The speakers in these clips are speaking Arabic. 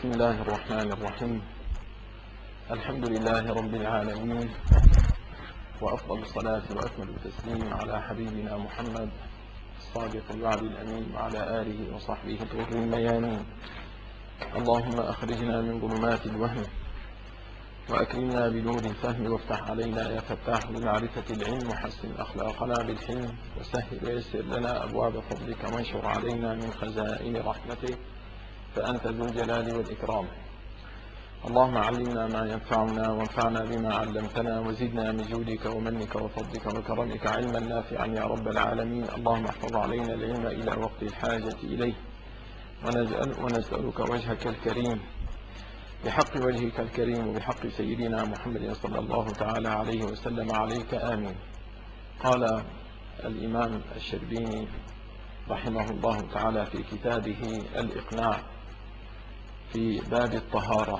بسم الله الرحمن الرحيم. الحمد لله رب العالمين، وأفضل الصلاة وأكمل التسليم على حبيبنا محمد الصادق الوعد الأمين وعلى آله وصحبه الغر الميامين. اللهم أخرجنا من ظلمات الوهم وأكرمنا بنور الفهم، وافتح علينا يا فتاح بمعرفة العلم، وحسن أخلاقنا بالحلم، وسهل ويسر لنا أبواب فضلك، وانشر علينا من خزائن رحمتك، فأنت ذو الجلال والإكرام. اللهم علمنا ما ينفعنا، وانفعنا بما علمتنا، وزدنا من جودك ومنك وفضلك وكرمك علما نافعا يا رب العالمين. اللهم احفظ علينا العلم إلى وقت الحاجة إليه، ونسألك وجهك الكريم بحق وجهك الكريم وبحق سيدنا محمد صلى الله تعالى عليه وسلم عليك آمين. قال الإمام الشربيني رحمه الله تعالى في كتابه الإقناع في باب الطهارة،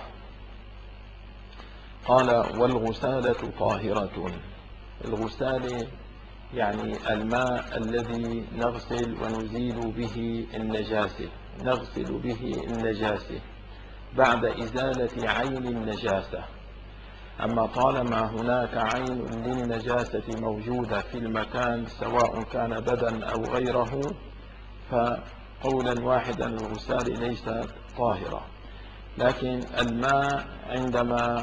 قال: والغسالة طاهرة. الغسال يعني الماء الذي نغسل ونزيل به النجاسة، نغسل به النجاسة بعد إزالة عين النجاسة. أما طالما هناك عين للنجاسة موجودة في المكان، سواء كان بدن أو غيره، فقولا واحدا الغسال ليست طاهرة. لكن الماء عندما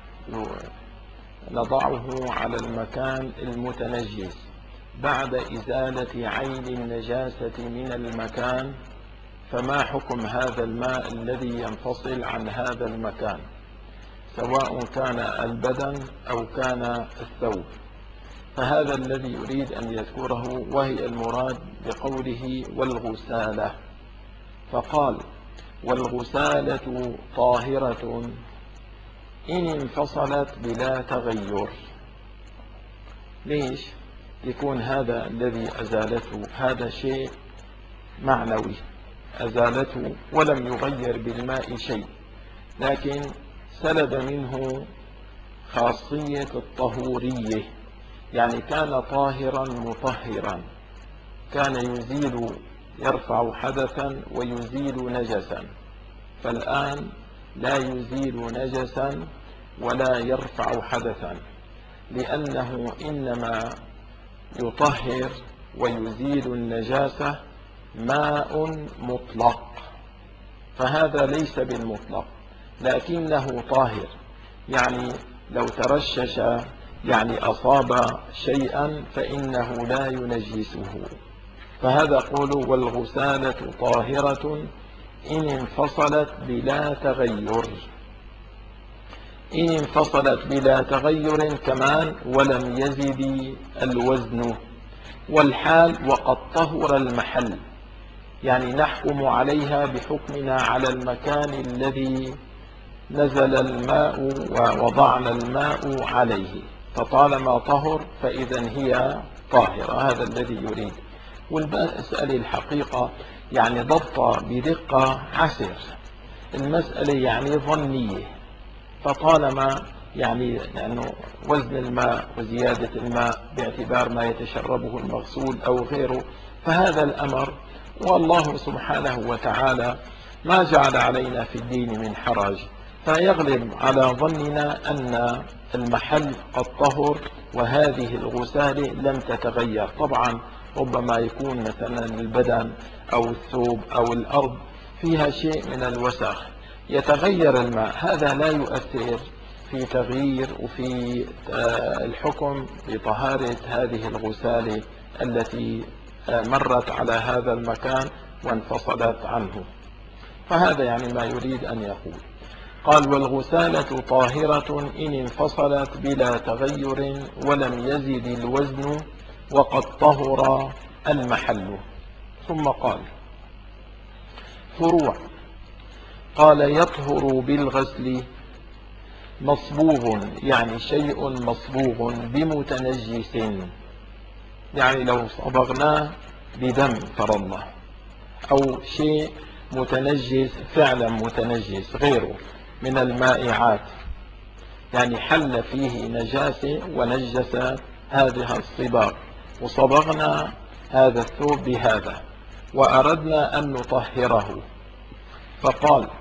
نضعه على المكان المتنجس بعد إزالة عين النجاسة من المكان، فما حكم هذا الماء الذي ينفصل عن هذا المكان، سواء كان البدن أو كان الثوب؟ فهذا الذي يريد أن يذكره، وهي المراد بقوله والغسالة. فقال: والغسالة طاهرة إن انفصلت بلا تغير. ليش يكون هذا الذي أزالته هذا شيء معنوي، أزالته ولم يغير بالماء شيء، لكن سلب منه خاصية الطهورية، يعني كان طاهرا مطهرا، كان يزيل يرفع حدثا ويزيل نجسا، فالآن لا يزيل نجسا ولا يرفع حدثا، لأنه إنما يطهر ويزيل النجاسة ماء مطلق، فهذا ليس بالمطلق لكنه طاهر، يعني لو ترشش يعني أصاب شيئا فإنه لا ينجسه. فهذا قول والغسالة طاهرة إن انفصلت بلا تغير. إن انفصلت بلا تغير كمان ولم يزد الوزن والحال وقد طهر المحل، يعني نحكم عليها بحكمنا على المكان الذي نزل الماء ووضعنا الماء عليه، فطالما طهر فإذا هي طاهرة. هذا الذي يريد. والمسألة الحقيقة يعني ضبط بدقة عسر، المسألة يعني ظنية، فطالما يعني لأنه وزن الماء وزيادة الماء باعتبار ما يتشربه المغسول أو غيره، فهذا الأمر والله سبحانه وتعالى ما جعل علينا في الدين من حرج، فيغلب على ظننا أن المحل قد طهر وهذه الغسالة لم تتغير. طبعا ربما يكون مثلا البدن أو الثوب أو الأرض فيها شيء من الوسخ يتغير الماء، هذا لا يؤثر في تغيير وفي الحكم بطهارة هذه الغسالة التي مرت على هذا المكان وانفصلت عنه. فهذا يعني ما يريد أن يقول. قال: والغسالة طاهرة إن انفصلت بلا تغير ولم يزد الوزن وقد طهر المحل. ثم قال: فروع. قال: يطهر بالغسل مصبوغ، يعني شيء مصبوغ بمتنجس، يعني لو صبغناه بدم فرضنا أو شيء متنجس فعلا متنجس غيره من المائعات، يعني حل فيه نجاسة ونجس هذه الصباغ، وصبغنا هذا الثوب بهذا وأردنا أن نطهره. فقال: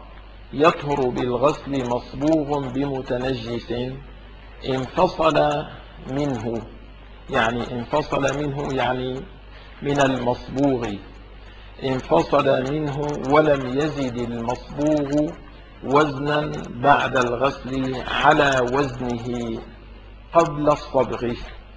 يطهر بالغسل مصبوغ بمتنجس انفصل منه، يعني انفصل منه يعني من المصبوغ، انفصل منه ولم يزد المصبوغ وزنا بعد الغسل على وزنه قبل الصبغ،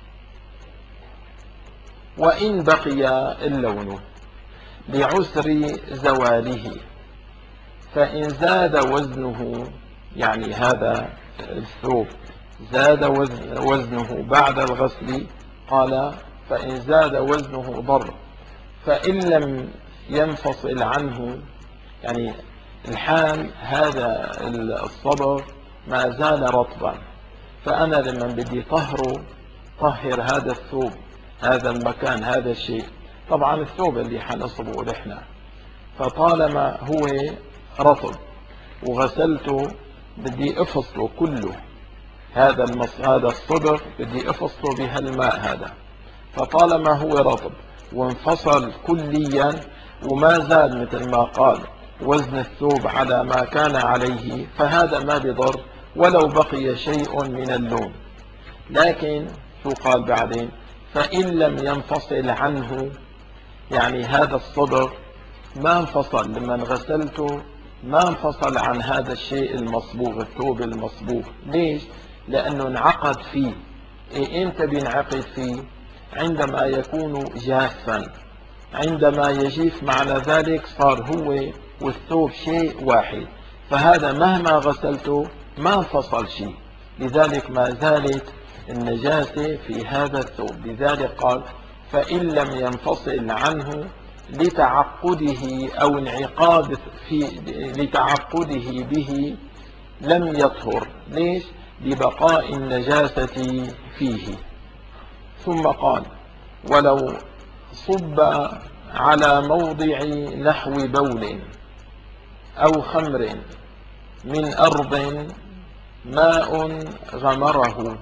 وإن بقي اللون لعسر زواله، فإن زاد وزنه، يعني هذا الثوب زاد وزنه بعد الغسل، قال فإن زاد وزنه ضر، فإن لم ينفصل عنه، يعني الحال هذا الصبغ ما زال رطبا، فأنا لما بدي طهر هذا الثوب، هذا المكان، هذا الشيء، طبعا الثوب اللي حنصبه نحن، فطالما هو رطب وغسلته بدي افصله كله، هذا الصبغ بدي افصله بهالماء هذا، فطالما هو رطب وانفصل كليا وما زاد مثل ما قال وزن الثوب على ما كان عليه، فهذا ما بضر ولو بقي شيء من اللون. لكن شو قال بعدين؟ فإن لم ينفصل عنه، يعني هذا الصبغ ما انفصل لما غسلته، ما انفصل عن هذا الشيء المصبوغ، الثوب المصبوغ. ليش؟ لأنه انعقد فيه. امتى بينعقد فيه؟ عندما يكون جافا، عندما يجيف معنى ذلك صار هو والثوب شيء واحد، فهذا مهما غسلته ما انفصل شيء، لذلك ما زالت النجاسة في هذا الثوب. لذلك قال فإن لم ينفصل عنه لتعقده أو انعقاد لتعقده به لم يطهر. ليش؟ لبقاء النجاسة فيه. ثم قال ولو صب على موضع نحو بول أو خمر من أرض ماء غمره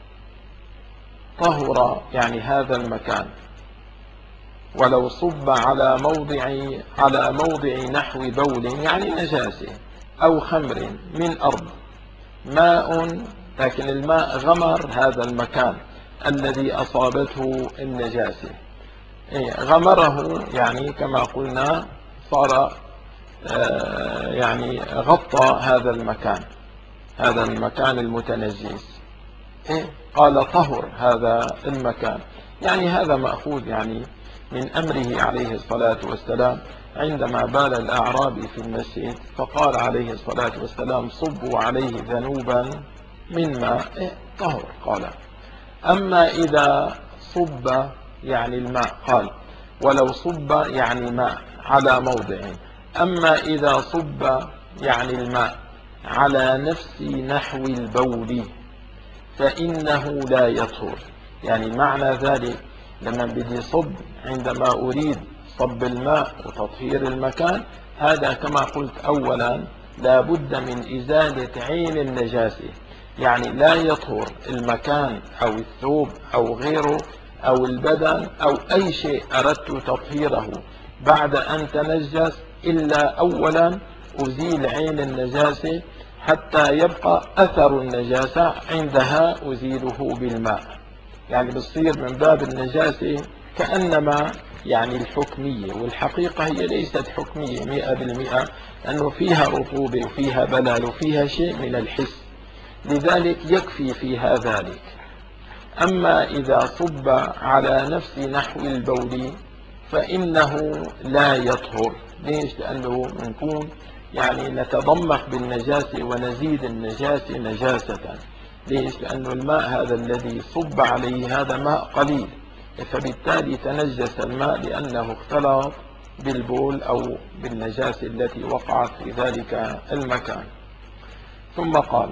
طهر، يعني هذا المكان. ولو صب على موضع نحو بول يعني نجاسة أو خمر من أرض ماء، لكن الماء غمر هذا المكان الذي أصابته النجاسة، غمره يعني كما قلنا صار يعني غطى هذا المكان المتنجس. قال طهر هذا المكان، يعني هذا مأخوذ يعني من أمره عليه الصلاة والسلام عندما بال الأعرابي في المسجد، فقال عليه الصلاة والسلام صبوا عليه ذنوبا من ماء طهر. قال أما إذا صب يعني الماء، قال ولو صب يعني ماء على موضع، أما إذا صب يعني الماء على نفس نحو البول فإنه لا يطهر. يعني معنى ذلك لما بدي صب، عندما أريد صب الماء وتطهير المكان، هذا كما قلت أولا لا بد من إزالة عين النجاسة، يعني لا يطهر المكان أو الثوب أو غيره أو البدن أو أي شيء أردت تطهيره بعد أن تنجس إلا أولا أزيل عين النجاسة حتى يبقى أثر النجاسة، عندها أزيله بالماء. يعني بتصير من باب النجاسة كأنما يعني الحكمية، والحقيقة هي ليست حكمية 100%، لأنه فيها رطوبة وفيها بلل وفيها شيء من الحس، لذلك يكفي فيها ذلك. أما إذا صب على نفس نحو البول فإنه لا يطهر. ليش؟ لأنه نكون يعني نتضمخ بالنجاسة ونزيد النجاسة نجاسة. ليش؟ لأنه الماء هذا الذي صب عليه هذا ماء قليل، فبالتالي تنجس الماء لأنه اختلط بالبول أو بالنجاسة التي وقعت في ذلك المكان. ثم قال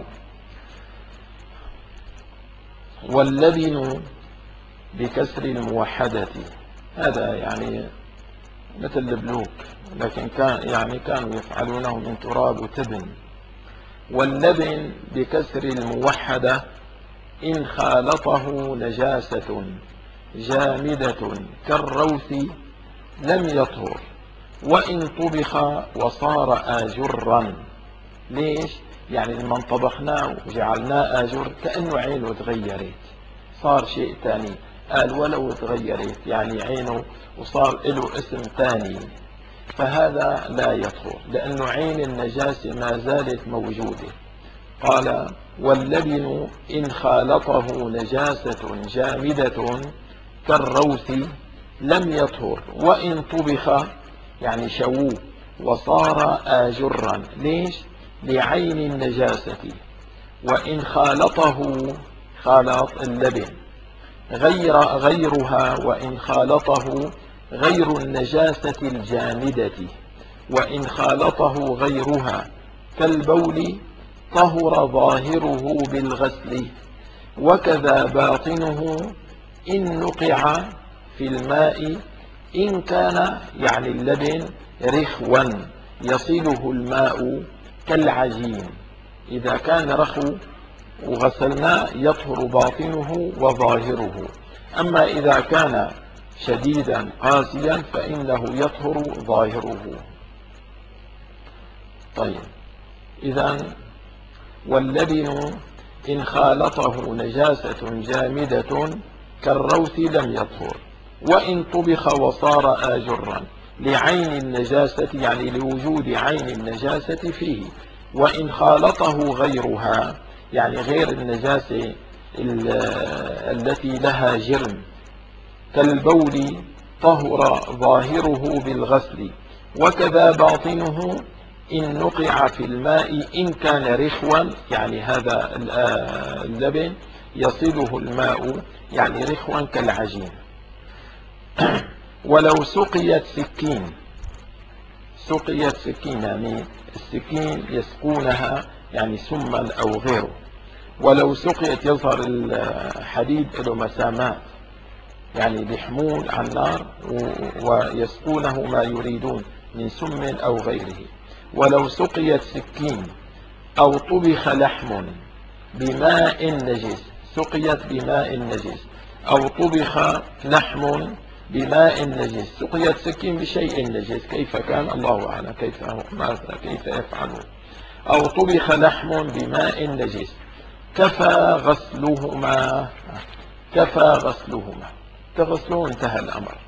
واللبن بكسر الموحدة، هذا يعني مثل البلوك، لكن كانوا يفعلونه من تراب وتبن. واللبن بكسر الموحدة إن خالطه نجاسة جامدة كالروث لم يطهر، وإن طبخ وصار آجرا ليش؟ يعني لما طبخناه وجعلناه آجر كأنه عينه تغيرت، صار شيء ثاني. قال ولو تغيرت يعني عينه وصار له اسم ثاني، فهذا لا يطهر لأنه عين النجاسة ما زالت موجودة. قال واللبن إن خالطه نجاسة جامدة كالروث لم يطهر وإن طبخ، يعني شووه وصار آجرا. ليش؟ لعين النجاسة. وإن خالطه، خالط اللبن، غيرها، وإن خالطه غير النجاسة الجامدة، وإن خالطه غيرها كالبول طهر ظاهره بالغسل، وكذا باطنه إن نقع في الماء إن كان، يعني اللبن، رخوا يصله الماء كالعجين. إذا كان رخو وغسلناه يطهر باطنه وظاهره، أما إذا كان شديدا قاسيا فإنه يطهر ظاهره. طيب، إذن واللبن إن خالطه نجاسة جامدة كالروث لم يطهر وإن طبخ وصار آجرا لعين النجاسة، يعني لوجود عين النجاسة فيه. وإن خالطه غيرها، يعني غير النجاسة التي لها جرم كالبول طهر ظاهره بالغسل، وكذا باطنه إن نقع في الماء إن كان رخوا، يعني هذا اللبن يصله الماء يعني رخوا كالعجين. ولو سقيت سكين، سقيت سكين يعني السكين يسقونها يعني سما أو غيره. ولو سقيت يظهر الحديد له مسامات، يعني بيحمول على النار ويسقونه ما يريدون من سم أو غيره. ولو سقيت سكين أو طبخ لحم بماء نجس، سقيت بماء نجس أو طبخ لحم بماء نجس، سقيت سكين بشيء نجس، كيف كان الله أعلم كيف يفعله. أو طبخ لحم بماء نجس كفى غسلهما، كفى غسلهما، تغسله انتهى الأمر.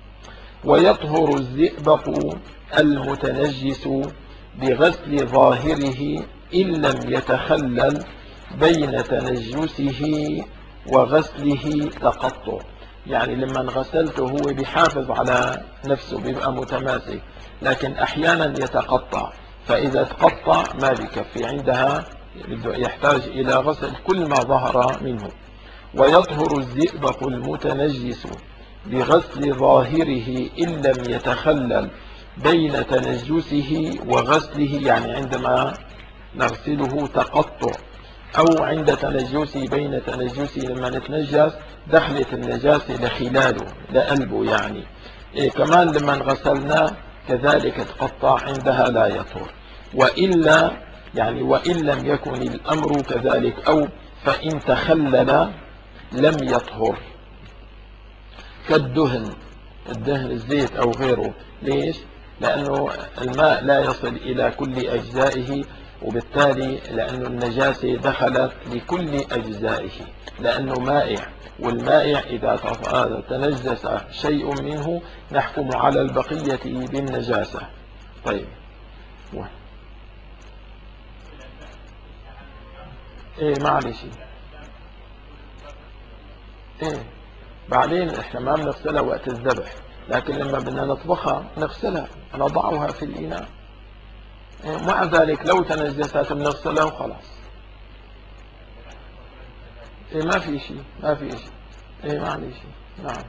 ويطهر الزئبق المتنجس بغسل ظاهره إن لم يتخلل بين تنجسه وغسله تقطع، يعني لما غسلته هو بيحافظ على نفسه بيبقى متماسك، لكن أحيانا يتقطع، فإذا تقطع ما بكفي، عندها يحتاج إلى غسل كل ما ظهر منه. ويطهر الزئبق المتنجس بغسل ظاهره إن لم يتخلل بين تنجسه وغسله، يعني عندما نغسله تقطع، أو عند تنجسه بين تنجسه لما نتنجس دخلت النجاسة لخلاله لقلبه، يعني كمان لما غسلناه كذلك تقطع، عندها لا يطهر. وإلا، يعني وإن لم يكن الأمر كذلك، أو فإن تخلل لم يطهر كالدهن، الدهن الزيت أو غيره. ليش؟ لأنه الماء لا يصل إلى كل أجزائه، وبالتالي لأن النجاسة دخلت لكل أجزائه، لأنه مائع، والمائع إذا تنجس شيء منه نحكم على البقية بالنجاسة. طيب، ايه معلش، ايه بعدين احنا ما بنغسلها وقت الذبح، لكن لما بدنا نطبخها نغسلها، نضعها في الإناء. مع ذلك لو تنجست بنغسلها وخلاص. إيه ما في شيء، ما في شيء، إيه ما عليه شيء. نعم.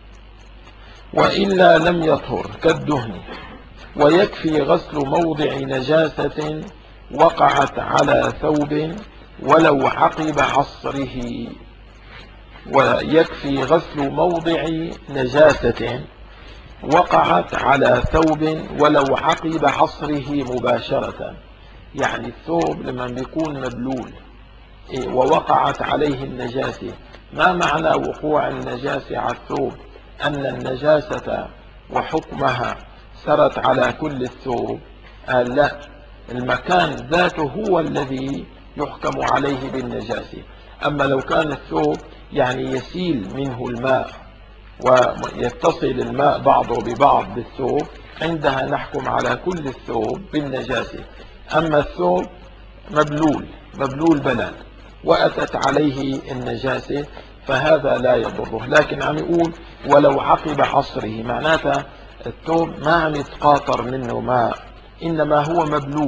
وإلا لم يطهر كالدهن. ويكفي غسل موضع نجاسة وقعت على ثوب ولو عقب عصره. ويكفي غسل موضع نجاسة وقعت على ثوب ولو عقب عصره مباشرة، يعني الثوب لما بيكون مبلول ووقعت عليه النجاسة، ما معنى وقوع النجاسة على الثوب؟ أن النجاسة وحكمها سرت على كل الثوب؟ قال لا، المكان ذاته هو الذي يحكم عليه بالنجاسة. أما لو كان الثوب يعني يسيل منه الماء ويتصل الماء بعضه ببعض بالثوب، عندها نحكم على كل الثوب بالنجاسة. أما الثوب مبلول بلل وأتت عليه النجاسة فهذا لا يضره. لكن عم يقول ولو عقب عصره، معناتها الثوب ما عم يتقاطر منه ماء، إنما هو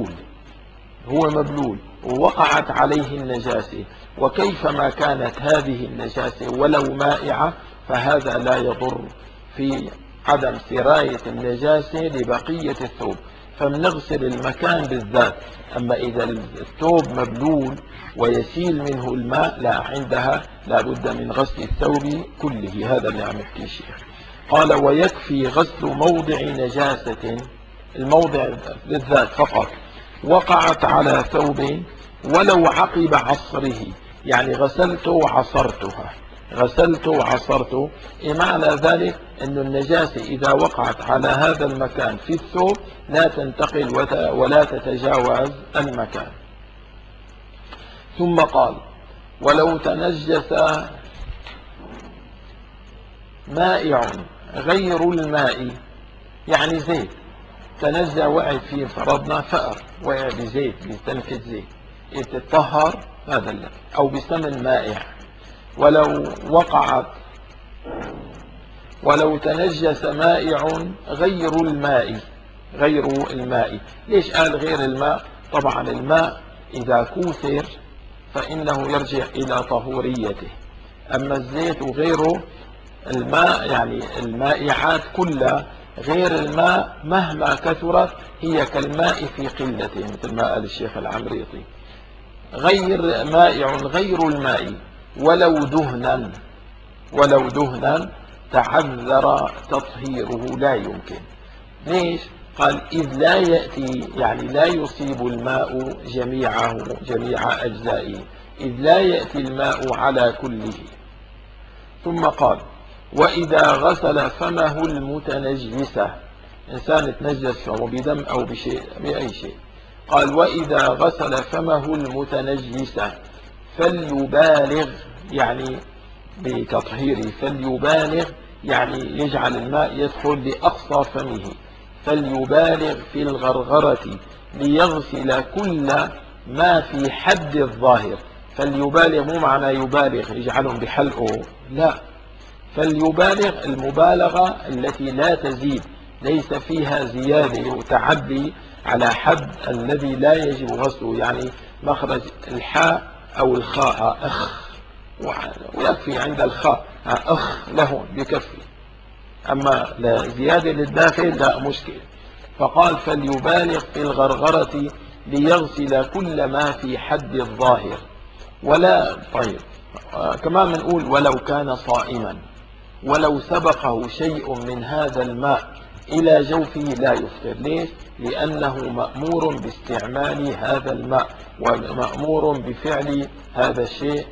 مبلول ووقعت عليه النجاسة، وكيفما كانت هذه النجاسة ولو مائعة فهذا لا يضر في عدم سراية النجاسة لبقية الثوب، فبنغسل المكان بالذات. أما إذا الثوب مبلول ويسيل منه الماء لا، عندها لا بد من غسل الثوب كله. هذا اللي عم يحكي الشيخ. قال ويكفي غسل موضع نجاسة، الموضع بالذات فقط، وقعت على ثوب ولو عقب عصره، يعني غسلته وعصرته. معنى ذلك أن النجاسة إذا وقعت على هذا المكان في الثوب لا تنتقل ولا تتجاوز المكان. ثم قال ولو تنجس مائع غير الماء، يعني زيت تنزع وقع فيه، فرضنا فأر وقع بزيت بتنكة زيت يتطهر هذا اللي. أو بسمن مائع. ولو تنجس مائع غير الماء. ليش قال غير الماء؟ طبعا الماء إذا كوثر فإنه يرجع إلى طهوريته. أما الزيت وغيره الماء يعني المائعات كلها غير الماء مهما كثرت هي كالماء في قلته، مثل ما قال الشيخ العمريطي. مائع غير الماء ولو دهنا تعذر تطهيره، لا يمكن. ليش؟ قال إذ لا يأتي، يعني لا يصيب الماء جميع أجزائه، إذ لا يأتي الماء على كله. ثم قال وإذا غسل فمه المتنجسة، إنسان تنجس فمه بدم أو بأي شيء، قال وإذا غسل فمه المتنجسة فليبالغ، يعني بتطهيره، فليبالغ يعني يجعل الماء يدخل لأقصى فمه، فليبالغ في الغرغرة ليغسل كل ما في حد الظاهر. فليبالغ مو معنى يبالغ يجعلهم بحلقه، لا، فليبالغ المبالغة التي لا تزيد، ليس فيها زيادة وتعدي على حد الذي لا يجب غسله، يعني مخرج الحاء أو الخاء أخ ويكفي عند الخاء أخ له بكفي، أما لا زيادة للداخل لا مشكلة. فقال فليبالغ في الغرغرة ليغسل كل ما في حد الظاهر. ولا طيب كمان بنقول ولو كان صائما ولو سبقه شيء من هذا الماء إلى جوفه لا يفطر. ليش؟ لأنه مأمور باستعمال هذا الماء ومأمور بفعل هذا الشيء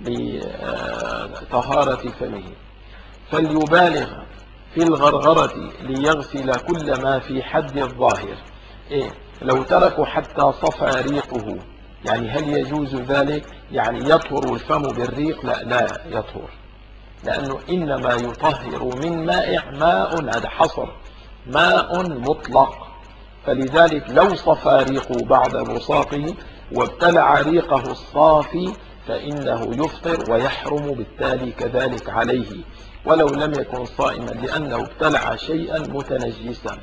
لطهارة فمه. فليبالغ في الغرغرة ليغسل كل ما في حد الظاهر. لو تركوا حتى صفى ريقه، يعني هل يجوز ذلك؟ يعني يطهر الفم بالريق؟ لا يطهر، لأنه إنما يطهر من ماء، هذا حصر، ماء مطلق. فلذلك لو صفى ريقه بعد بصاقه وابتلع ريقه الصافي فإنه يفطر ويحرم بالتالي كذلك عليه ولو لم يكن صائما، لأنه ابتلع شيئا متنجسا.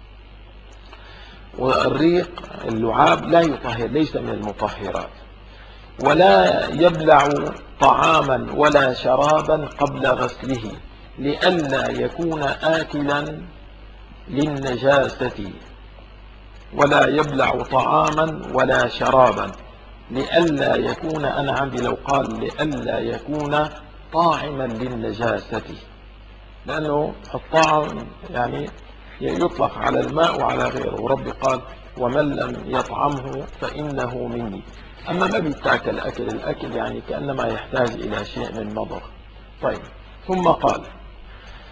والريق اللعاب لا يطهر، ليس من المطهرات. ولا يبلع طعاما ولا شرابا قبل غسله لئلا يكون آكلا للنجاسة. ولا يبلع طعاما ولا شرابا لئلا يكون، أنا عندي لو قال لئلا يكون طاعما للنجاسة، لأنه الطعم يعني يطلق على الماء وعلى غيره، ورب قال ومن لم يطعمه فإنه مني. أما ما بيتاكل الأكل يعني كأنما يحتاج إلى شيء من مضغ. طيب ثم قال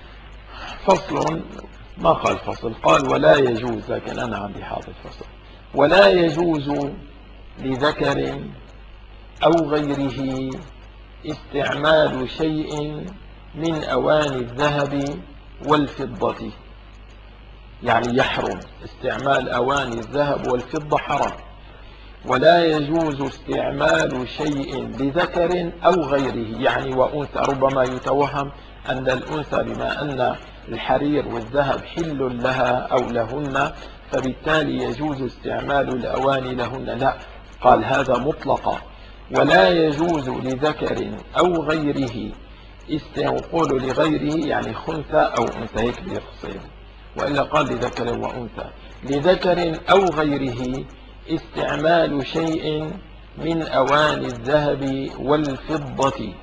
فصل، ما قال فصل، قال ولا يجوز، لكن أنا عندي حاطط فصل. ولا يجوز لذكر أو غيره استعمال شيء من أواني الذهب والفضة. يعني يحرم استعمال أواني الذهب والفضة، حرام. ولا يجوز استعمال شيء لذكر أو غيره، يعني وأنثى. ربما يتوهم أن الأنثى بما أن الحرير والذهب حل لها أو لهن فبالتالي يجوز استعمال الأواني لهن. لا، قال هذا مطلقا. ولا يجوز لذكر أو غيره يقول لغيره يعني خنثى أو أنثى، هيك بيفصل، وإلا قال لذكر وأنثى. لذكر أو غيره استعمال شيء من أواني الذهب والفضة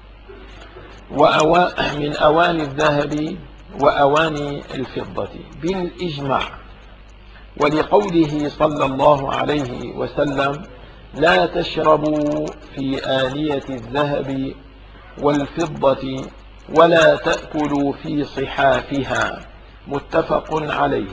من أواني الذهب وأواني الفضة بالإجماع. ولقوله صلى الله عليه وسلم: لا تشربوا في آنية الذهب والفضة ولا تأكلوا في صحافها، متفق عليه.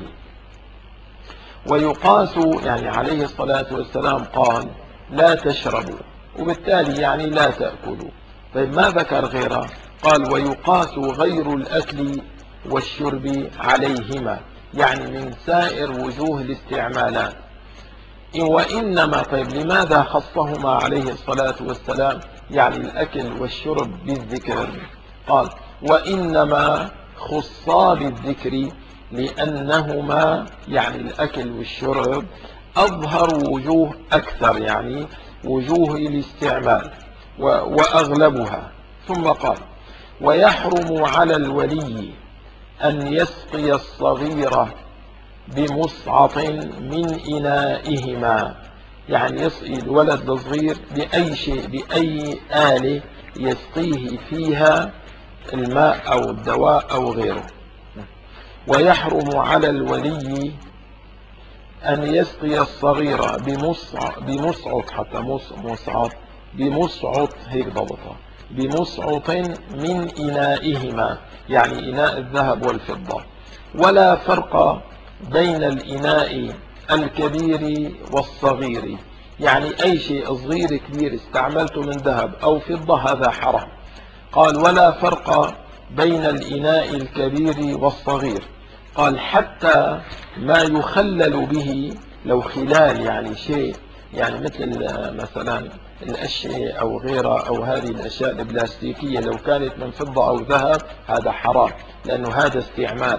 ويقاس، يعني عليه الصلاة والسلام قال لا تشربوا، وبالتالي يعني لا تأكلوا. طيب ما ذكر غيره؟ قال ويقاس غير الأكل والشرب عليهما، يعني من سائر وجوه الاستعمالات. وإنما، طيب لماذا خصهما عليه الصلاة والسلام، يعني الأكل والشرب بالذكر؟ قال وإنما خصا بالذكر لأنهما، يعني الأكل والشرب، أظهر وجوه أكثر، يعني وجوه الاستعمال وأغلبها. ثم قال ويحرم على الولي أن يسقي الصغير بمصعط من إنائهما، يعني يسقي الولد الصغير بأي شيء، بأي آلة يسقيه فيها الماء أو الدواء أو غيره. ويحرم على الولي أن يسقي الصغير بمصعط، حتى بمصعط هيك ضبطها، بمصعط من إنائهما، يعني إناء الذهب والفضة. ولا فرق بين الإناء الكبير والصغير، يعني أي شيء صغير كبير استعملته من ذهب أو فضة هذا حرام. قال ولا فرق بين الإناء الكبير والصغير. قال حتى ما يخلل به، لو خلال يعني شيء، يعني مثل مثلا الأشياء أو غيرها أو هذه الأشياء البلاستيكية لو كانت من فضة أو ذهب هذا حرام، لأنه هذا استعمال.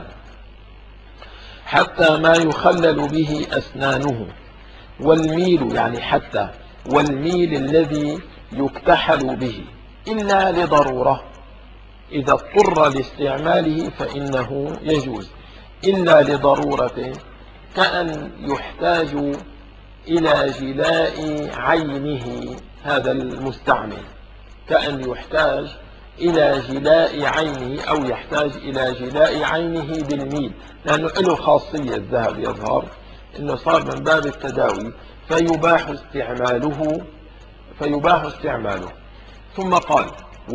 حتى ما يخلل به أسنانه. والميل، يعني حتى والميل الذي يكتحل به إلا لضرورة، إذا اضطر لاستعماله فإنه يجوز، إلا لضرورة، كأن يحتاج إلى جلاء عينه، هذا المستعمل كأن يحتاج إلى جلاء عينه أو يحتاج إلى جلاء عينه بالميل، لأنه له خاصية الذهب يظهر أنه صار من باب التداوي فيباح استعماله. ثم قال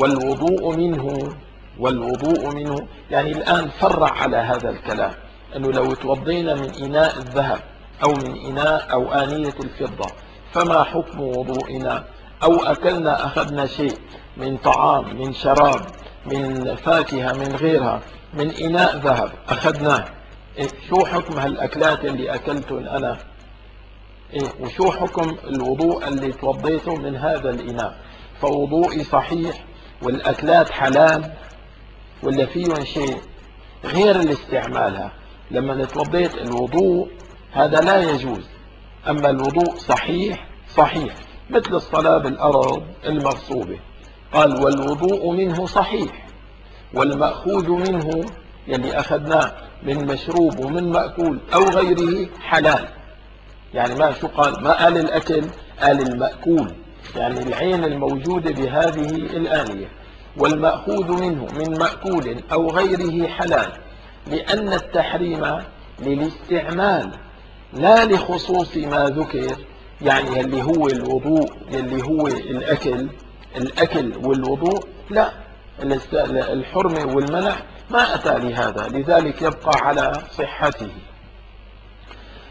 والوضوء منه، يعني الآن فرع على هذا الكلام، أنه لو توضينا من إناء الذهب أو من إناء أو آنية الفضة فما حكم وضوئنا؟ أو أكلنا أخذنا شيء من طعام، من شراب، من فاكهة، من غيرها، من إناء ذهب أخذناه، شو حكم هالأكلات اللي أكلتن أنا؟ وشو حكم الوضوء اللي توضيته من هذا الإناء؟ فوضوئي صحيح والأكلات حلال ولا فيهم شيء غير الاستعمالها؟ لما نتوضيت الوضوء هذا لا يجوز، أما الوضوء صحيح مثل الصلاة بالأرض المغصوبة. قال والوضوء منه صحيح، والمأخوذ منه يلي أخذناه من مشروب ومن مأكول أو غيره حلال. يعني ما شو قال؟ ما قال الأكل، قال المأكول، يعني العين الموجودة بهذه الآنية. والمأخوذ منه من مأكول أو غيره حلال، لأن التحريم للاستعمال لا لخصوص ما ذكر، يعني اللي هو الوضوء، اللي هو الأكل والوضوء، لا، الحرمة والمنع ما أتى لهذا، لذلك يبقى على صحته.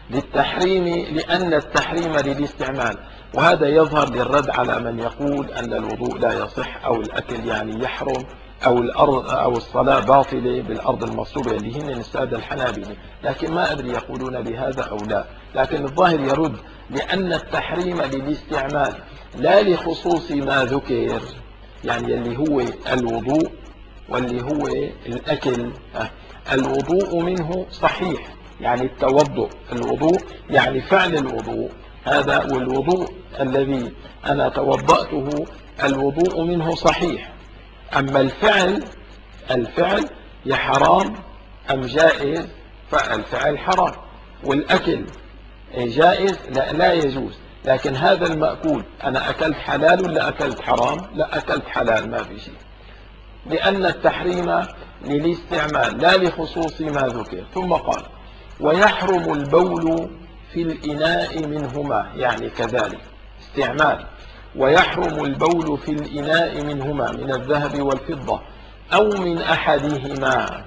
للتحريم لأن التحريم للاستعمال. وهذا يظهر للرد على من يقول أن الوضوء لا يصح أو الأكل يعني يحرم أو الأرض أو الصلاة باطلة بالأرض المصوبة اللي هن السادة الحنابلة، لكن ما أدري يقولون بهذا أو لا، لكن الظاهر يرد لأن التحريم للاستعمال لا لخصوص ما ذكر، يعني اللي هو الوضوء واللي هو الأكل. الوضوء منه صحيح، يعني التوضؤ، الوضوء يعني فعل الوضوء، هذا والوضوء الذي أنا توضأته الوضوء منه صحيح. أما الفعل يا حرام أم جائز، فالفعل حرام، والأكل جائز لا يجوز. لكن هذا المأكول أنا أكلت حلال ولا أكلت حرام؟ لا، أكلت حلال، ما في شيء، لأن التحريم للاستعمال لا لخصوص ما ذكر. ثم قال ويحرم البول في الإناء منهما، يعني كذلك استعمال. ويحرم البول في الإناء منهما من الذهب والفضة أو من أحدهما،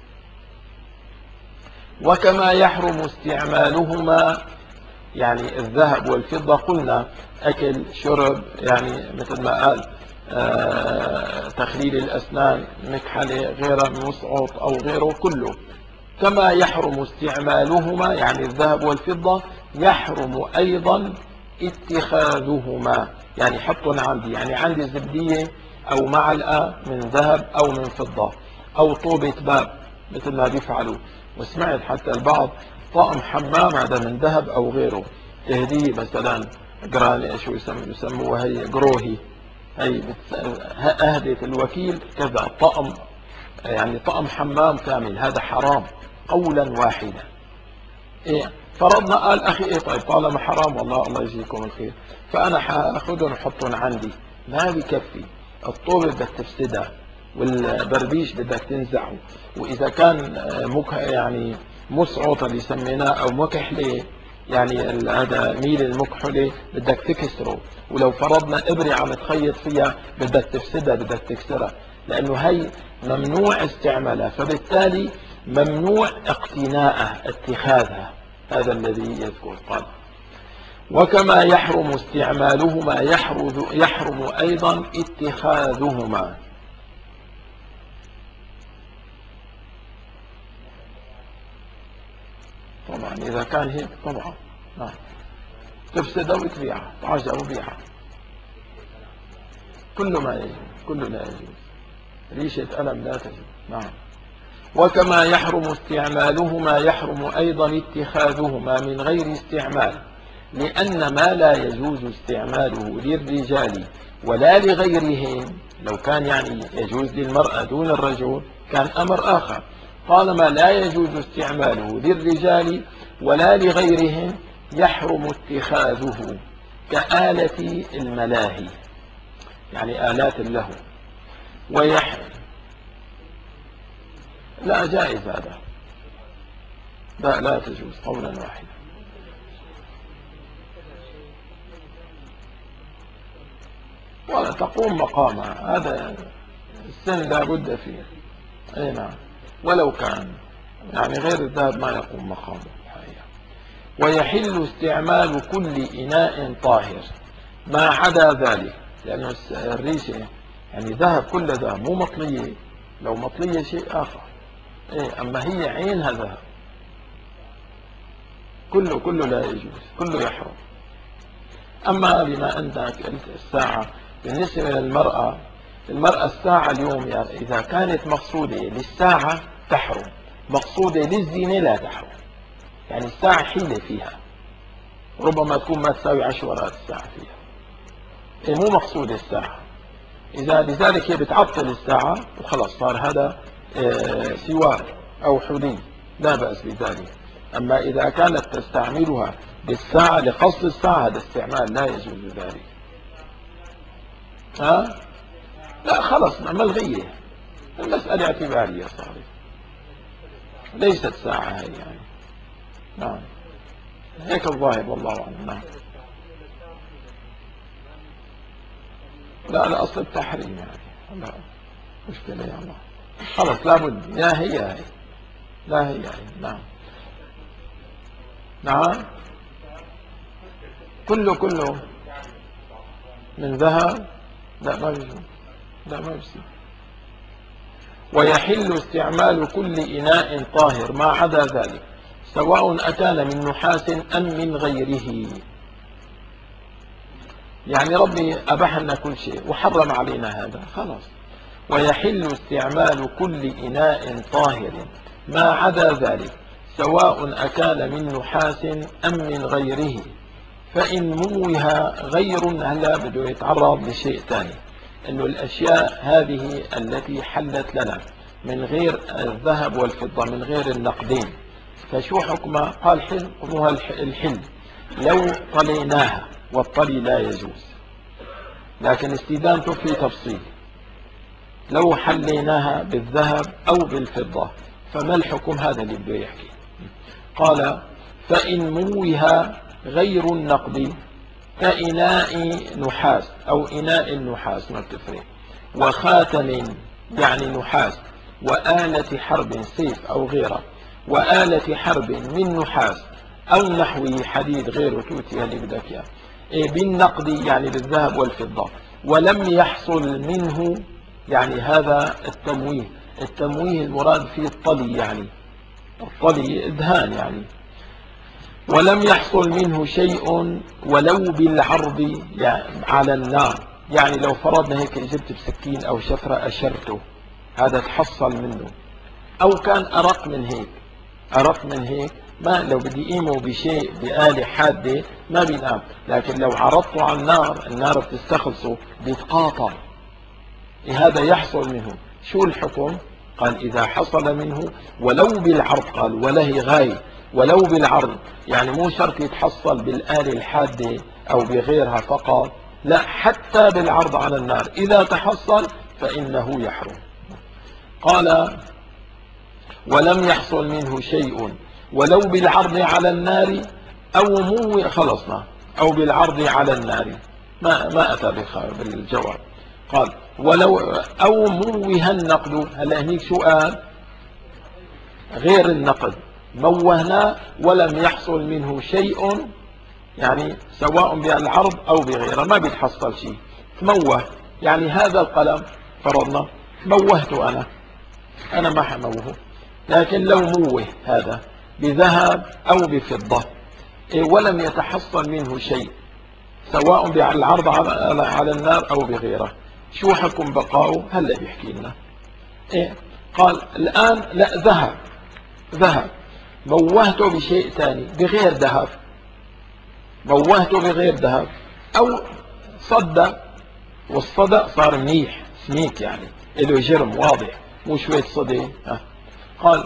وكما يحرم استعمالهما، يعني الذهب والفضة قلنا أكل شرب، يعني مثل ما قال تخليل الأسنان، مكحلة، غير مسعط أو غيره كله. كما يحرم استعمالهما يعني الذهب والفضة، يحرم أيضا اتخاذهما، يعني حطهم عندي، يعني عندي زبدية أو معلقة من ذهب أو من فضة أو طوبة باب مثل ما بيفعلوا. وسمعت حتى البعض طقم حمام هذا من ذهب أو غيره تهديه، مثلا جراني شو يسموها هي جروهي، هي أهدت الوكيل كذا طقم، يعني طقم حمام كامل، هذا حرام قولا واحدا. إيه فرضنا قال أخي إيه طيب طالما حرام والله الله يجزيكم الخير، فأنا حأخذهم وحطهم عندي، ما بكفي. الطوبة بدك تفسدها، والبرديش بدك تنزعه، وإذا كان يعني مسعوط اللي سميناه أو مكحلة، يعني هذا ميل المكحلة بدك تكسره، ولو فرضنا إبرة عم تخيط فيها بدك تفسدها، بدك تكسرها، لأنه هي ممنوع استعمالها، فبالتالي ممنوع اقتناءها اتخاذها. هذا الذي يذكر. قال وكما يحرم استعمالهما يحرم أيضا اتخاذهما. طبعا إذا كان هيك طبعا نعم تفسد وتبيعها، تعجى وبيعها، كل ما يجوز، كل لا يجوز، ريشة ألم لا تجوز. نعم. وكما يحرم استعمالهما يحرم أيضا اتخاذهما من غير استعمال، لأن ما لا يجوز استعماله للرجال ولا لغيرهم، لو كان يعني يجوز للمرأة دون الرجل كان أمر آخر، طالما لا يجوز استعماله للرجال ولا لغيرهم يحرم اتخاذه، كآلة الملاهي، يعني آلات اللهو. لا جائز هذا، لا تجوز قولا واحدا. ولا تقوم مقامها، هذا السن لا بد فيه. اي نعم، ولو كان يعني غير الذهب ما يقوم مقامه الحقيقة. ويحل استعمال كل إناء طاهر ما عدا ذلك، لأن الريشة يعني ذهب، كل ذهب مو مطلية، لو مطلية شيء آخر. إيه أما هي عينها ذهب، كله لا يجوز، كله يحرم. أما بما أنك الساعة بالنسبة للمرأة، الساعة اليوم يعني إذا كانت مقصودة للساعة تحرم، مقصودة للزينة لا تحرم. يعني الساعة حيلة فيها، ربما تكون ما تساوي 10 ورقات الساعة فيها، هي مو مقصودة الساعة. إذا لذلك هي بتعطل الساعة وخلاص صار هذا سوار أو حلي، لا بأس بذلك. أما إذا كانت تستعملها بالساعة لقصد الساعة، هذا استعمال لا يجوز ذلك. لا خلص ملغية، المسألة اعتبارية صارت، ليست ساعة هي يعني. نعم هيك الظاهر والله أعلم. نعم لا أصل التحريم يعني لا مشكلة يا الله، خلص لابد، يا هي لا هي. نعم نعم كله من ذهب، لا ما بيجوز، لا ما بيصير. ويحل استعمال كل إناء طاهر ما عدا ذلك سواء أكان من نحاس أم من غيره. يعني ربي أباح لنا كل شيء وحرم علينا هذا خلاص. ويحل استعمال كل إناء طاهر ما عدا ذلك سواء أكان من نحاس أم من غيره. فإن موه غير، هلا بده يتعرض لشيء ثاني، إنه الأشياء هذه التي حلت لنا من غير الذهب والفضة، من غير النقدين، فشو حكمها؟ قال حكمها الحل لو طليناها، والطلي لا يجوز، لكن استدامته في تفصيل. لو حليناها بالذهب أو بالفضة فما الحكم؟ هذا اللي بده يحكي. قال فإن موه غير النقد كإناء نحاس أو إناء النحاس ما بتفرق، وخاتم يعني نحاس، وآلة حرب سيف أو غيره، وآلة حرب من نحاس أو نحوه حديد غيره توتي اللي بدك إياه بالنقد يعني بالذهب والفضة، ولم يحصل منه، يعني هذا التمويه، التمويه المراد فيه الطلي، يعني الطلي إدهان يعني، ولم يحصل منه شيء ولو بالعرض يعني على النار. يعني لو فرضنا هيك جبت بسكين أو شفرة أشرته، هذا تحصل منه. أو كان أرق من هيك، أرق من هيك، ما لو بدي قيمه بشيء بآلة حادة ما بينام، لكن لو عرضته على النار، النار بتستخلصه بيتقاطع، هذا يحصل منه. شو الحكم؟ قال إذا حصل منه ولو بالعرض، قال وله غاية، ولو بالعرض، يعني مو شرط يتحصل بالآلة الحادة أو بغيرها فقط، لا، حتى بالعرض على النار إذا تحصل فإنه يحرم. قال ولم يحصل منه شيء ولو بالعرض على النار أو مو، خلصنا، أو بالعرض على النار، ما أتى بالجواب. قال ولو أو موه النقد، هلا هنيك شو قال؟ غير النقد، موهنا ولم يحصل منه شيء، يعني سواء بالعرض أو بغيره ما بيتحصل شيء. موه يعني هذا القلم فرضنا موهته أنا ما حموه، لكن لو موه هذا بذهب أو بفضة ولم يتحصل منه شيء سواء بالعرض على النار أو بغيره، شو حكم بقاؤه؟ هلا بيحكي لنا. قال الآن لا، ذهب موهته بشيء ثاني بغير ذهب، موهته بغير ذهب، أو صدى، والصدى صار منيح سميك، يعني له جرم واضح مو شوية صدى. قال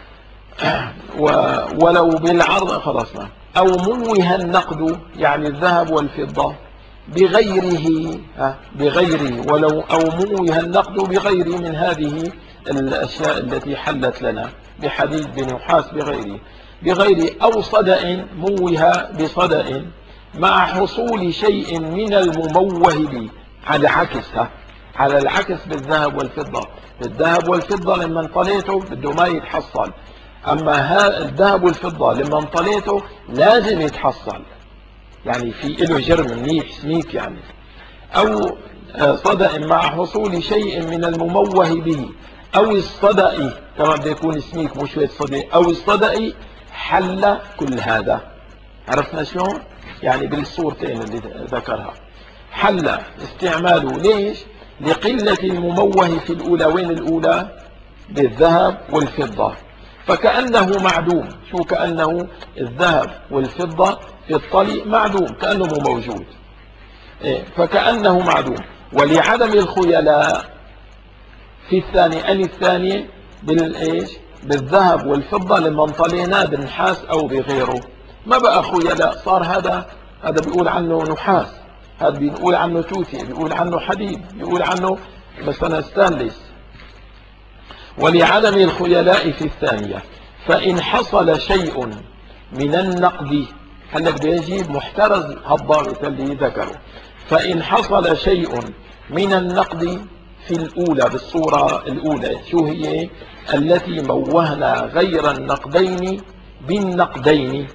ولو بالعرض خلصنا. أو موه النقد يعني الذهب والفضة بغيره، ولو أو موه النقد بغيره من هذه الأشياء التي حلت لنا بحديد بنحاس بغيره أو صدأ، موه بصدأ مع حصول شيء من المموه به، على عكسها، على العكس بالذهب والفضة. الذهب والفضة لما انطليته بده ما يتحصل، أما الذهب والفضة لما انطليته لازم يتحصل، يعني في له جرم منيح سميك يعني. أو صدأ مع حصول شيء من المموه به، أو الصدأ كما بده يكون سميك مو شوية صدأ، أو الصدأ حل كل هذا. عرفنا شلون؟ يعني بالصورتين اللي ذكرها حل استعماله. ليش؟ لقلة المموه في الأولى. وين الأولى؟ بالذهب والفضة، فكأنه معدوم. شو كأنه؟ الذهب والفضة في الطلي معدوم، كأنه مو موجود، فكأنه معدوم. ولعدم الخيلاء في الثاني، أن الثاني بالإيش؟ بالذهب والفضة لما انطلينا بالنحاس أو بغيره ما بقى خيلاء، صار هذا بيقول عنه نحاس، هذا بيقول عنه توتي، بيقول عنه حديد، بيقول عنه مثلا ستانلس. ولعدم الخيلاء في الثانية. فإن حصل شيء من النقد، هلا بده يجيب محترز هالضابط اللي ذكره. فإن حصل شيء من النقد في الأولى، بالصورة الأولى، شو هي؟ التي موهنا غير النقدين بالنقدين،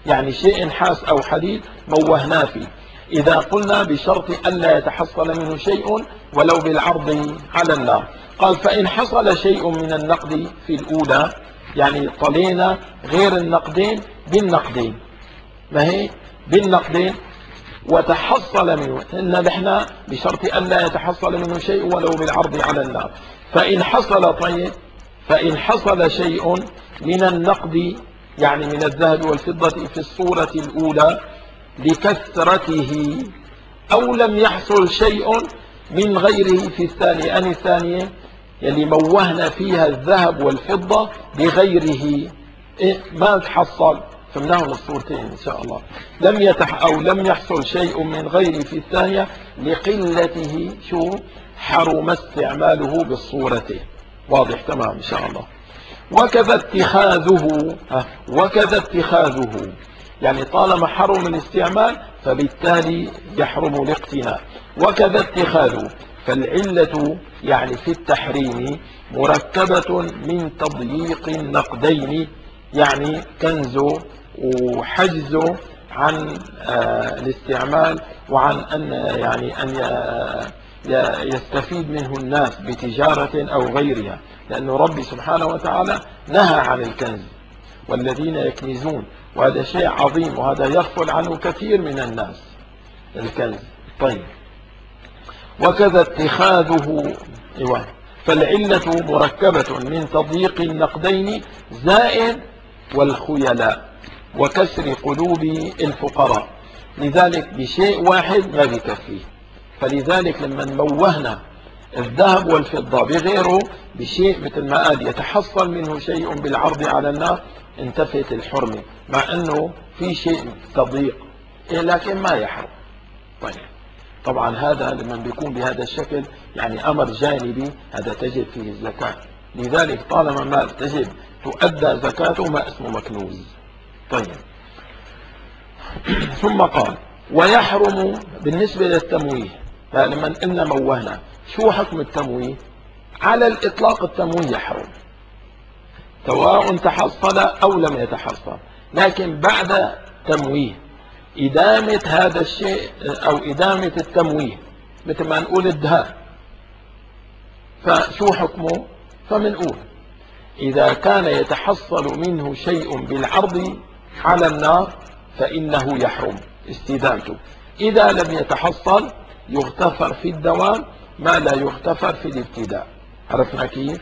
يعني شيء نحاس أو حديد موهنا فيه. إذا قلنا بشرط ألا يتحصل منه شيء ولو بالعرض على النار. قال فإن حصل شيء من النقد في الأولى، يعني طلينا غير النقدين بالنقدين، ما هي بالنقدين وتحصل منه، إن نحن بشرط ألا يتحصل منه شيء ولو بالعرض على النار. فإن حصل طيب، فإن حصل شيء من النقد يعني من الذهب والفضة في الصورة الأولى لكثرته، أو لم يحصل شيء من غيره في الثانية. أن الثانية يلي موهنا فيها الذهب والفضة بغيره ما تحصل، فمنهم الصورتين إن شاء الله. أو لم يحصل شيء من غيره في الثانية لقلته شو حرم استعماله بالصورتين. واضح تمام إن شاء الله. وكذا اتخاذه يعني طالما حرم الاستعمال فبالتالي يحرم الاقتناء. وكذا اتخاذه، فالعلة يعني في التحريم مركبة من تضييق النقدين، يعني كنزه وحجزه عن الاستعمال، وعن أن يعني أن يستفيد منه الناس بتجارة أو غيرها، لأنه ربي سبحانه وتعالى نهى عن الكنز والذين يكنزون، وهذا شيء عظيم، وهذا يغفل عنه كثير من الناس الكنز. طيب وكذا اتخاذه فالعلة مركبة من تضييق النقدين زائد والخيلاء وكسر قلوب الفقراء، لذلك بشيء واحد ما بيكفيه. فلذلك لما موهنا الذهب والفضة بغيره بشيء مثل ما قال يتحصل منه شيء بالعرض على النار انتفت الحرمة، مع أنه في شيء تضييق لكن ما يحرم. طيب طبعا هذا لما بيكون بهذا الشكل يعني أمر جانبي، هذا تجب فيه الزكاة. لذلك طالما مال تجب تؤدى زكاته ما اسمه مكنوز. طيب ثم قال ويحرم بالنسبة للتمويه. لما قلنا موهنا شو حكم التمويه؟ على الإطلاق التمويه يحرم سواء تحصل أو لم يتحصل، لكن بعد تمويه إدامة هذا الشيء أو إدامة التمويه مثل ما نقول الدهاء، فشو حكمه؟ فمنقول إذا كان يتحصل منه شيء بالعرض على النار فإنه يحرم استدامته. إذا لم يتحصل يغتفر في الدوام ما لا يغتفر في الابتداء. عرفنا كيف؟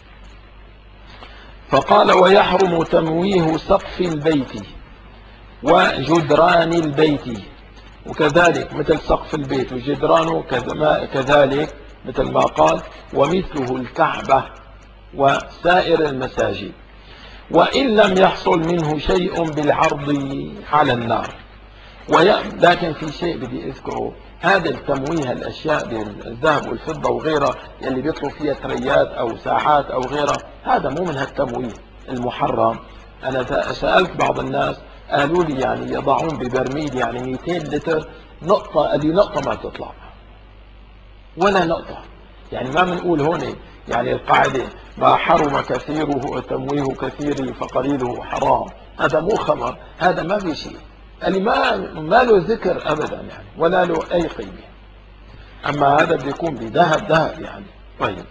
فقال ويحرم تمويه سقف البيت وجدران البيت، وكذلك مثل سقف البيت وجدرانه كذلك مثل ما قال ومثله الكعبة وسائر المساجد، وإن لم يحصل منه شيء بالعرض على النار. لكن في شيء بدي أذكره، هذا التمويه الأشياء بالذهب والفضة وغيرها اللي بيطلوا فيها تريات أو ساعات أو غيرها، هذا مو من هالتمويه المحرم. أنا سألت بعض الناس قالوا لي يعني يضعون ببرميل يعني 200 لتر نقطة، اللي نقطة ما تطلع ولا نقطة. يعني ما بنقول هون يعني القاعدة ما حرم كثيره تمويه كثير فقليله حرام، هذا مو خبر، هذا ما في شيء، اللي ما له ذكر أبدا يعني ولا له أي قيمة. أما هذا بيكون بذهب يعني. طيب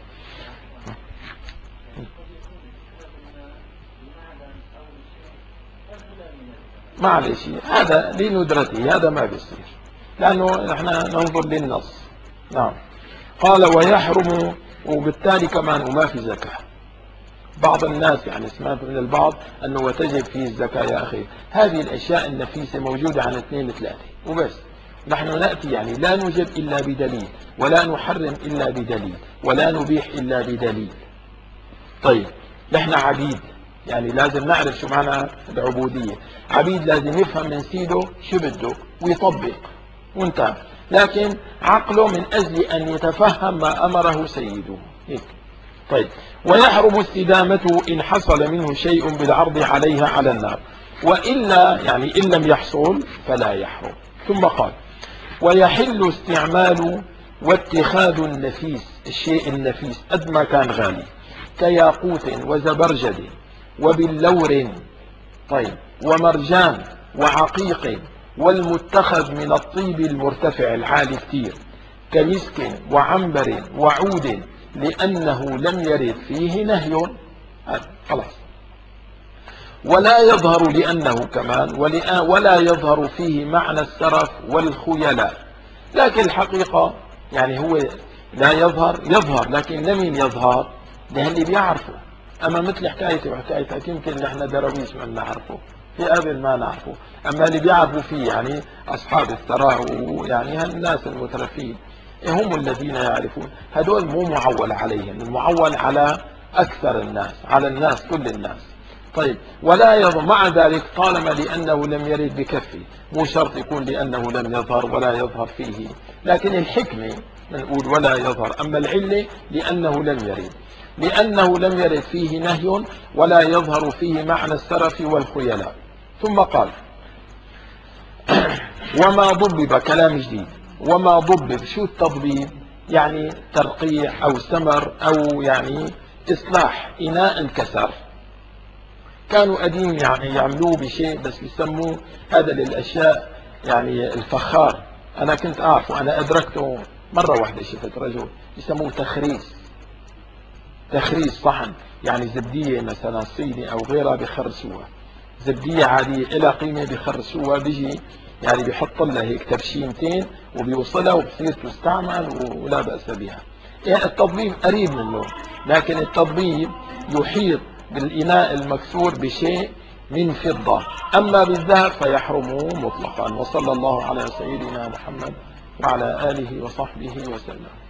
معلش هذا لندرته، هذا ما بيصير لأنه نحن ننظر للنص. نعم. قال ويحرم، وبالتالي كمان وما في زكاة. بعض الناس يعني سمعت من البعض أنه وتجب فيه الزكاة. يا أخي هذه الأشياء النفيسة موجودة عن 2 3 وبس. نحن نأتي يعني لا نوجب إلا بدليل، ولا نحرم إلا بدليل، ولا نبيح إلا بدليل. طيب نحن عبيد، يعني لازم نعرف شو معنى العبودية. عبيد لازم يفهم من سيده شو بده ويطبق وانتهى، لكن عقله من أجل أن يتفهم ما أمره سيده هيك. طيب ويحرم استدامته إن حصل منه شيء بالعرض عليها على النار، وإلا يعني إن لم يحصل فلا يحرم. ثم قال ويحل استعمال واتخاذ النفيس، الشيء النفيس قد ما كان غالي كياقوت وزبرجد وباللور طيب ومرجان وعقيق والمتخذ من الطيب المرتفع العالي كتير كمسك وعنبر وعود لأنه لم يرد فيه نهي. خلاص. ولا يظهر لأنه كمان ولا يظهر فيه معنى السرف والخيلاء. لكن الحقيقة يعني هو لا يظهر لكن لمن يظهر للي بيعرفه. أما مثل حكايتي وحكايتك يمكن نحن درويش ما نعرفه في قبل ما نعرفه، أما اللي بيعرفوا فيه يعني أصحاب الثراء ويعني الناس المترفين هم الذين يعرفون. هدول مو معول عليهم، المعول على أكثر الناس، على الناس كل الناس. طيب. ولا يظهر مع ذلك طالما لأنه لم يرد بكفه، مو شرط يكون لأنه لم يظهر ولا يظهر فيه، لكن الحكمة نقول ولا يظهر. أما العلة لأنه لم يرد، لأنه لم يرد فيه نهي ولا يظهر فيه معنى السرف والخيلاء. ثم قال وما ضبب، كلام جديد. وما ضبب، شو التضبيب؟ يعني ترقيع أو سمر أو يعني إصلاح إناء انكسر. كانوا قديم يعني يعملوه بشيء بس يسموه هذا للأشياء يعني الفخار. أنا كنت أعرفه، أنا أدركته مرة واحدة، شفت رجل يسموه تخريس صحن، يعني زبدية مثلا صيني أو غيرها بخرسوها، زبدية عادية إلى قيمة بخرسوها، بيجي يعني بيحط لها هيك تبشيمتين وبيوصلها وبصير تستعمل ولا بأس بها. يعني التضبيب قريب منه، لكن التضبيب يحيط بالإناء المكسور بشيء من فضة، أما بالذهب فيحرم مطلقا. وصلى الله على سيدنا محمد وعلى آله وصحبه وسلم.